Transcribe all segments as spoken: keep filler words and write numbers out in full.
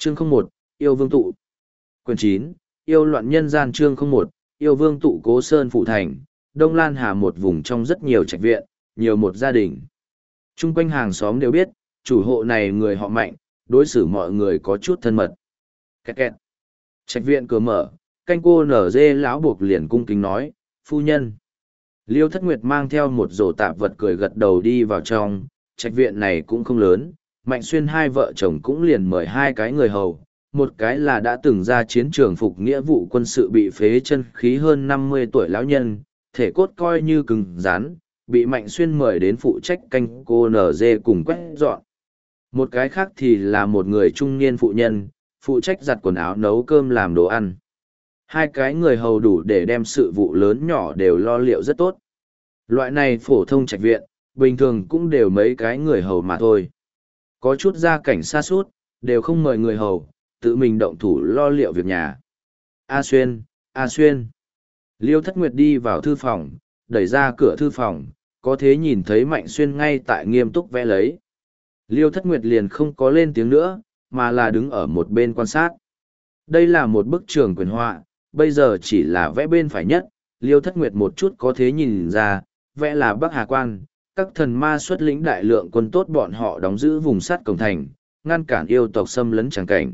Chương không một, Yêu Vương Tụ. Quyển chín, Yêu Loạn Nhân Gian. Chương không một, Yêu Vương Tụ. Cố Sơn Phủ Thành, Đông Lan Hà, một vùng trong rất nhiều trạch viện, nhiều một gia đình. Trung quanh hàng xóm đều biết, chủ hộ này người họ Mạnh, đối xử mọi người có chút thân mật. Kẹt kẹt. Trạch viện cửa mở, canh cô nở dê lão buộc liền cung kính nói, phu nhân. Liêu Thất Nguyệt mang theo một rổ tạp vật cười gật đầu đi vào trong, trạch viện này cũng không lớn, Mạnh Xuyên hai vợ chồng cũng liền mời hai cái người hầu, một cái là đã từng ra chiến trường phục nghĩa vụ quân sự bị phế chân khí hơn năm mươi tuổi lão nhân, thể cốt coi như cứng rắn, bị Mạnh Xuyên mời đến phụ trách canh cô nở dê cùng quét dọn. Một cái khác thì là một người trung niên phụ nhân, phụ trách giặt quần áo nấu cơm làm đồ ăn. Hai cái người hầu đủ để đem sự vụ lớn nhỏ đều lo liệu rất tốt. Loại này phổ thông trạch viện, bình thường cũng đều mấy cái người hầu mà thôi. Có chút gia cảnh xa suốt, đều không mời người hầu, tự mình động thủ lo liệu việc nhà. A Xuyên, A Xuyên. Liêu Thất Nguyệt đi vào thư phòng, đẩy ra cửa thư phòng, có thế nhìn thấy Mạnh Xuyên ngay tại nghiêm túc vẽ lấy. Liêu Thất Nguyệt liền không có lên tiếng nữa, mà là đứng ở một bên quan sát. Đây là một bức trường quyền họa, bây giờ chỉ là vẽ bên phải nhất, Liêu Thất Nguyệt một chút có thế nhìn ra, vẽ là Bắc Hà Quan, các thần ma xuất lĩnh đại lượng quân tốt bọn họ đóng giữ vùng sắt cổng thành, ngăn cản yêu tộc xâm lấn tràng cảnh.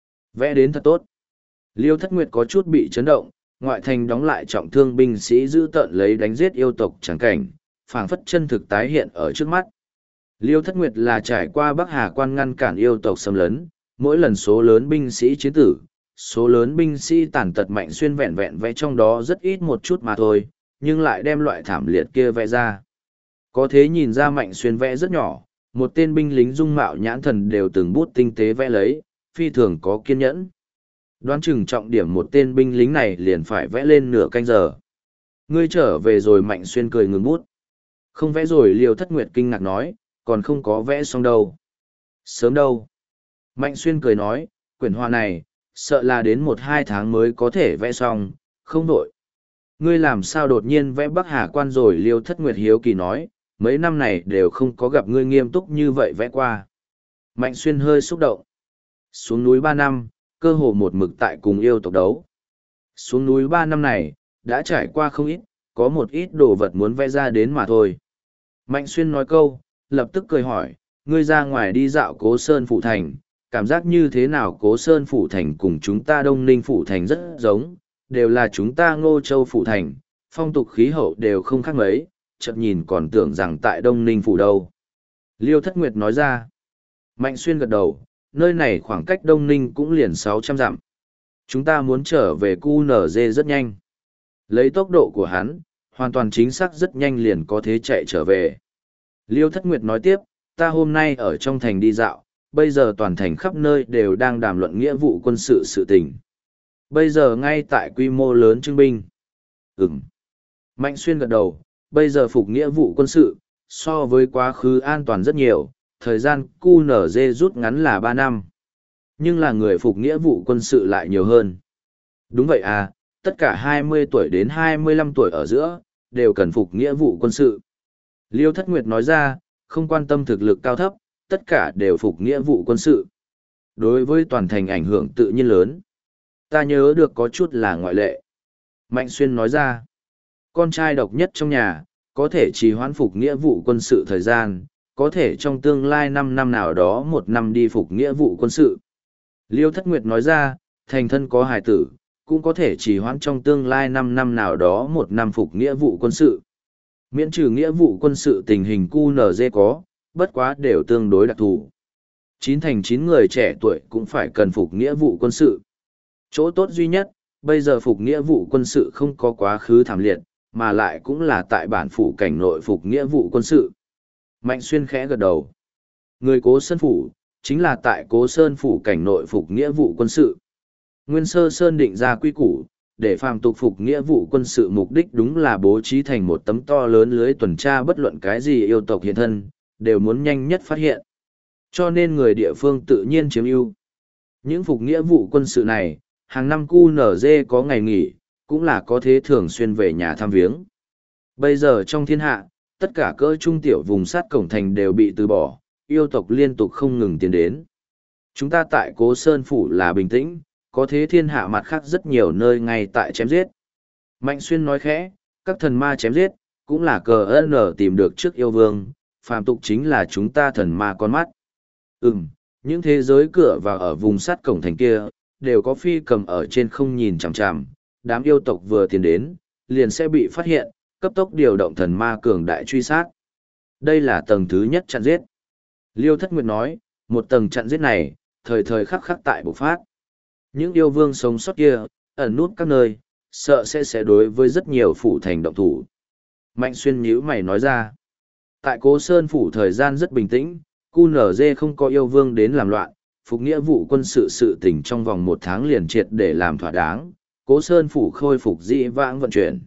Vẽ đến thật tốt. Liêu Thất Nguyệt có chút bị chấn động, ngoại thành đóng lại trọng thương binh sĩ giữ tợn lấy đánh giết yêu tộc tràng cảnh, phảng phất chân thực tái hiện ở trước mắt. Liêu Thất Nguyệt là trải qua Bắc Hà Quan ngăn cản yêu tộc xâm lấn, mỗi lần số lớn binh sĩ chiến tử, số lớn binh sĩ tàn tật. Mạnh Xuyên vẹn vẹn vẽ trong đó rất ít một chút mà thôi, nhưng lại đem loại thảm liệt kia vẽ ra. Có thế nhìn ra Mạnh Xuyên vẽ rất nhỏ, một tên binh lính dung mạo nhãn thần đều từng bút tinh tế vẽ lấy, phi thường có kiên nhẫn. Đoán chừng trọng điểm một tên binh lính này liền phải vẽ lên nửa canh giờ. Ngươi trở về rồi. Mạnh Xuyên cười ngừng bút. Không vẽ rồi. Liêu Thất Nguyệt kinh ngạc nói, còn không có vẽ xong đâu. Sớm đâu. Mạnh Xuyên cười nói, quyển họa này, sợ là đến một hai tháng mới có thể vẽ xong, không đổi. Ngươi làm sao đột nhiên vẽ Bắc Hà Quan rồi? Liêu Thất Nguyệt hiếu kỳ nói, mấy năm này đều không có gặp ngươi nghiêm túc như vậy vẽ qua. Mạnh Xuyên hơi xúc động. Xuống núi ba năm, cơ hồ một mực tại cùng yêu tộc đấu. Xuống núi ba năm này, đã trải qua không ít, có một ít đồ vật muốn vẽ ra đến mà thôi. Mạnh Xuyên nói câu, lập tức cười hỏi, ngươi ra ngoài đi dạo Cố Sơn Phủ Thành, cảm giác như thế nào? Cố Sơn Phủ Thành cùng chúng ta Đông Ninh Phủ Thành rất giống, đều là chúng ta Ngô Châu Phủ Thành, phong tục khí hậu đều không khác mấy, chợt nhìn còn tưởng rằng tại Đông Ninh Phủ đâu. Liêu Thất Nguyệt nói ra. Mạnh Xuyên gật đầu, nơi này khoảng cách Đông Ninh cũng liền sáu trăm dặm. Chúng ta muốn trở về Cu Nở Dê rất nhanh. Lấy tốc độ của hắn, hoàn toàn chính xác rất nhanh liền có thể chạy trở về. Liêu Thất Nguyệt nói tiếp, ta hôm nay ở trong thành đi dạo, bây giờ toàn thành khắp nơi đều đang đàm luận nghĩa vụ quân sự sự tình. Bây giờ ngay tại quy mô lớn trưng binh. Ừm. Mạnh Xuyên gật đầu, bây giờ phục nghĩa vụ quân sự, so với quá khứ an toàn rất nhiều, thời gian Cu Nở Dê rút ngắn là ba năm. Nhưng là người phục nghĩa vụ quân sự lại nhiều hơn. Đúng vậy à, tất cả hai mươi tuổi đến hai mươi lăm tuổi ở giữa, đều cần phục nghĩa vụ quân sự. Liêu Thất Nguyệt nói ra, không quan tâm thực lực cao thấp, tất cả đều phục nghĩa vụ quân sự. Đối với toàn thành ảnh hưởng tự nhiên lớn. Ta nhớ được có chút là ngoại lệ. Mạnh Xuyên nói ra, con trai độc nhất trong nhà, có thể trì hoãn phục nghĩa vụ quân sự thời gian, có thể trong tương lai năm năm nào đó một năm đi phục nghĩa vụ quân sự. Liêu Thất Nguyệt nói ra, thành thân có hài tử, cũng có thể trì hoãn trong tương lai năm năm nào đó một năm phục nghĩa vụ quân sự. Miễn trừ nghĩa vụ quân sự tình hình Cu Nở Dê có, bất quá đều tương đối đặc thù. Chín thành chín người trẻ tuổi cũng phải cần phục nghĩa vụ quân sự. Chỗ tốt duy nhất, bây giờ phục nghĩa vụ quân sự không có quá khứ thảm liệt, mà lại cũng là tại bản phủ cảnh nội phục nghĩa vụ quân sự. Mạnh Xuyên khẽ gật đầu. Người Cố Sơn Phủ, chính là tại Cố Sơn Phủ cảnh nội phục nghĩa vụ quân sự. Nguyên Sơ Sơn định ra quy củ, để phàm tục phục nghĩa vụ quân sự mục đích đúng là bố trí thành một tấm to lớn lưới tuần tra, bất luận cái gì yêu tộc hiện thân, đều muốn nhanh nhất phát hiện. Cho nên người địa phương tự nhiên chiếm ưu. Những phục nghĩa vụ quân sự này, hàng năm Cu Nở Dê có ngày nghỉ, cũng là có thế thường xuyên về nhà thăm viếng. Bây giờ trong thiên hạ, tất cả cỡ trung tiểu vùng sát cổng thành đều bị từ bỏ, yêu tộc liên tục không ngừng tiến đến. Chúng ta tại Cố Sơn Phủ là bình tĩnh, có thế thiên hạ mặt khác rất nhiều nơi ngay tại chém giết. Mạnh Xuyên nói khẽ, các thần ma chém giết, cũng là cờ ơn nở tìm được trước yêu vương, phàm tục chính là chúng ta thần ma con mắt. Ừm, những thế giới cửa vào ở vùng sắt cổng thành kia, đều có phi cầm ở trên không nhìn chằm chằm, đám yêu tộc vừa tiến đến, liền sẽ bị phát hiện, cấp tốc điều động thần ma cường đại truy sát. Đây là tầng thứ nhất chặn giết. Liêu Thất Nguyệt nói, một tầng chặn giết này, thời thời khắc khắc tại bộc phát. Những yêu vương sống sót kia, ẩn nút các nơi, sợ sẽ sẽ đối với rất nhiều phủ thành động thủ. Mạnh Xuyên nhíu mày nói ra. Tại Cố Sơn Phủ thời gian rất bình tĩnh, cu nở dê không có yêu vương đến làm loạn, phục nghĩa vụ quân sự sự tỉnh trong vòng một tháng liền triệt để làm thỏa đáng, Cố Sơn Phủ khôi phục dĩ vãng vận chuyển.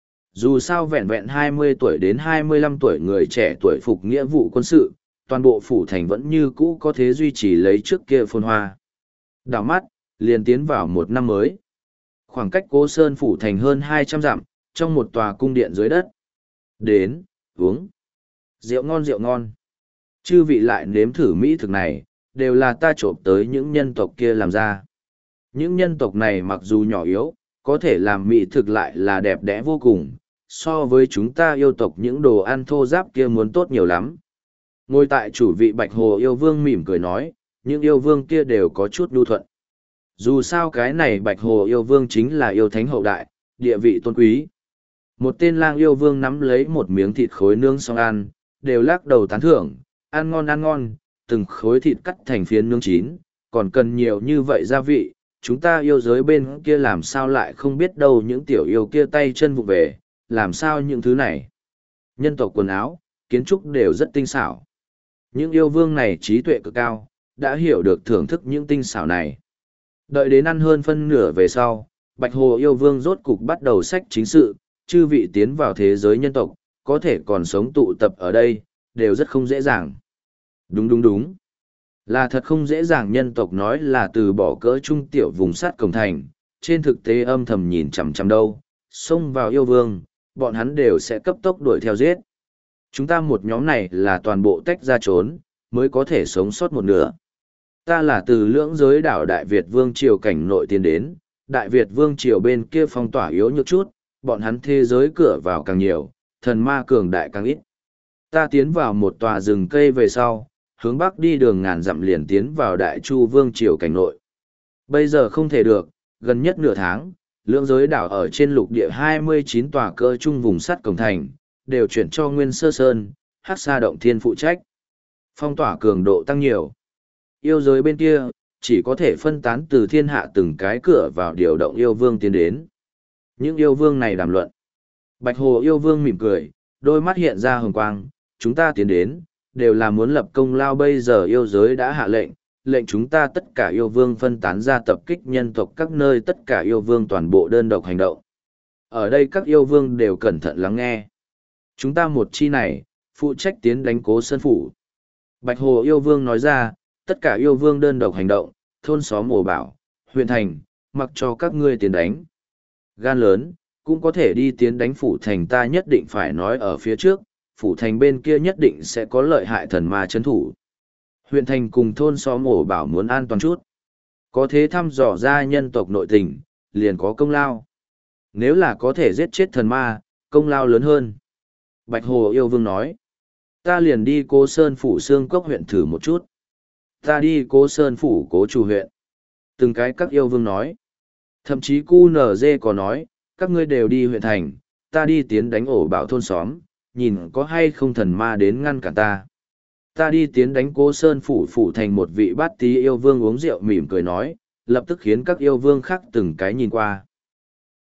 Dù sao vẹn vẹn hai mươi tuổi đến hai mươi lăm tuổi người trẻ tuổi phục nghĩa vụ quân sự, toàn bộ phủ thành vẫn như cũ có thể duy trì lấy trước kia phồn hoa. Đảo mắt, liền tiến vào một năm mới. Khoảng cách Cố Sơn Phủ thành hơn hai trăm dặm, trong một tòa cung điện dưới đất. Đến, uống. Rượu ngon rượu ngon. Chư vị lại nếm thử mỹ thực này, đều là ta trộm tới những nhân tộc kia làm ra. Những nhân tộc này mặc dù nhỏ yếu, có thể làm mỹ thực lại là đẹp đẽ vô cùng, so với chúng ta yêu tộc những đồ ăn thô giáp kia muốn tốt nhiều lắm. Ngồi tại chủ vị Bạch Hồ yêu vương mỉm cười nói, những yêu vương kia đều có chút nhu thuận. Dù sao cái này Bạch Hồ yêu vương chính là yêu thánh hậu đại, địa vị tôn quý. Một tên lang yêu vương nắm lấy một miếng thịt khối nướng xong ăn, đều lắc đầu tán thưởng, ăn ngon ăn ngon, từng khối thịt cắt thành phiến nướng chín, còn cần nhiều như vậy gia vị, chúng ta yêu giới bên kia làm sao lại không biết đâu những tiểu yêu kia tay chân vụ về, làm sao những thứ này. Nhân tộc quần áo, kiến trúc đều rất tinh xảo. Những yêu vương này trí tuệ cực cao, đã hiểu được thưởng thức những tinh xảo này. Đợi đến ăn hơn phân nửa về sau, Bạch Hồ yêu vương rốt cục bắt đầu sách chính sự, chư vị tiến vào thế giới nhân tộc, có thể còn sống tụ tập ở đây, đều rất không dễ dàng. Đúng đúng đúng. Là thật không dễ dàng nhân tộc nói là từ bỏ cỡ trung tiểu vùng sát cổng thành, trên thực tế âm thầm nhìn chằm chằm đâu, xông vào yêu vương, bọn hắn đều sẽ cấp tốc đuổi theo giết. Chúng ta một nhóm này là toàn bộ tách ra trốn, mới có thể sống sót một nửa. Ta là từ lưỡng giới đảo Đại Việt Vương Triều cảnh nội tiến đến, Đại Việt Vương Triều bên kia phong tỏa yếu nhược chút, bọn hắn thế giới cửa vào càng nhiều, thần ma cường đại càng ít. Ta tiến vào một tòa rừng cây về sau, hướng bắc đi đường ngàn dặm liền tiến vào Đại Chu Vương Triều cảnh nội. Bây giờ không thể được, gần nhất nửa tháng, lưỡng giới đảo ở trên lục địa hai mươi chín tòa cơ trung vùng sắt cổng thành, đều chuyển cho Nguyên Sơ Sơn, Hắc Sa Động Thiên phụ trách. Phong tỏa cường độ tăng nhiều. Yêu giới bên kia, chỉ có thể phân tán từ thiên hạ từng cái cửa vào điều động yêu vương tiến đến. Những yêu vương này đàm luận. Bạch Hồ yêu vương mỉm cười, đôi mắt hiện ra hồng quang, chúng ta tiến đến, đều là muốn lập công lao. Bây giờ yêu giới đã hạ lệnh, lệnh chúng ta tất cả yêu vương phân tán ra tập kích nhân tộc các nơi, tất cả yêu vương toàn bộ đơn độc hành động. Ở đây các yêu vương đều cẩn thận lắng nghe. Chúng ta một chi này, phụ trách tiến đánh Cố Sơn Phủ. Bạch Hồ yêu vương nói ra, tất cả yêu vương đơn độc hành động, thôn xóm ổ bảo, huyện thành, mặc cho các ngươi tiến đánh. Gan lớn, cũng có thể đi tiến đánh phủ thành, ta nhất định phải nói ở phía trước, phủ thành bên kia nhất định sẽ có lợi hại thần ma chấn thủ. Huyện thành cùng thôn xóm ổ bảo muốn an toàn chút. Có thế thăm dò ra nhân tộc nội tình, liền có công lao. Nếu là có thể giết chết thần ma, công lao lớn hơn. Bạch Hồ yêu vương nói, ta liền đi Cố Sơn Phủ Xương Cốc huyện thử một chút. Ta đi Cố Sơn Phủ Cố Trù huyện. Từng cái các yêu vương nói. Thậm chí cu nở dê có nói, các ngươi đều đi huyện thành, ta đi tiến đánh ổ bảo thôn xóm, nhìn có hay không thần ma đến ngăn cản ta. Ta đi tiến đánh Cố Sơn Phủ Phủ thành. Một vị bát tí yêu vương uống rượu mỉm cười nói, lập tức khiến các yêu vương khác từng cái nhìn qua.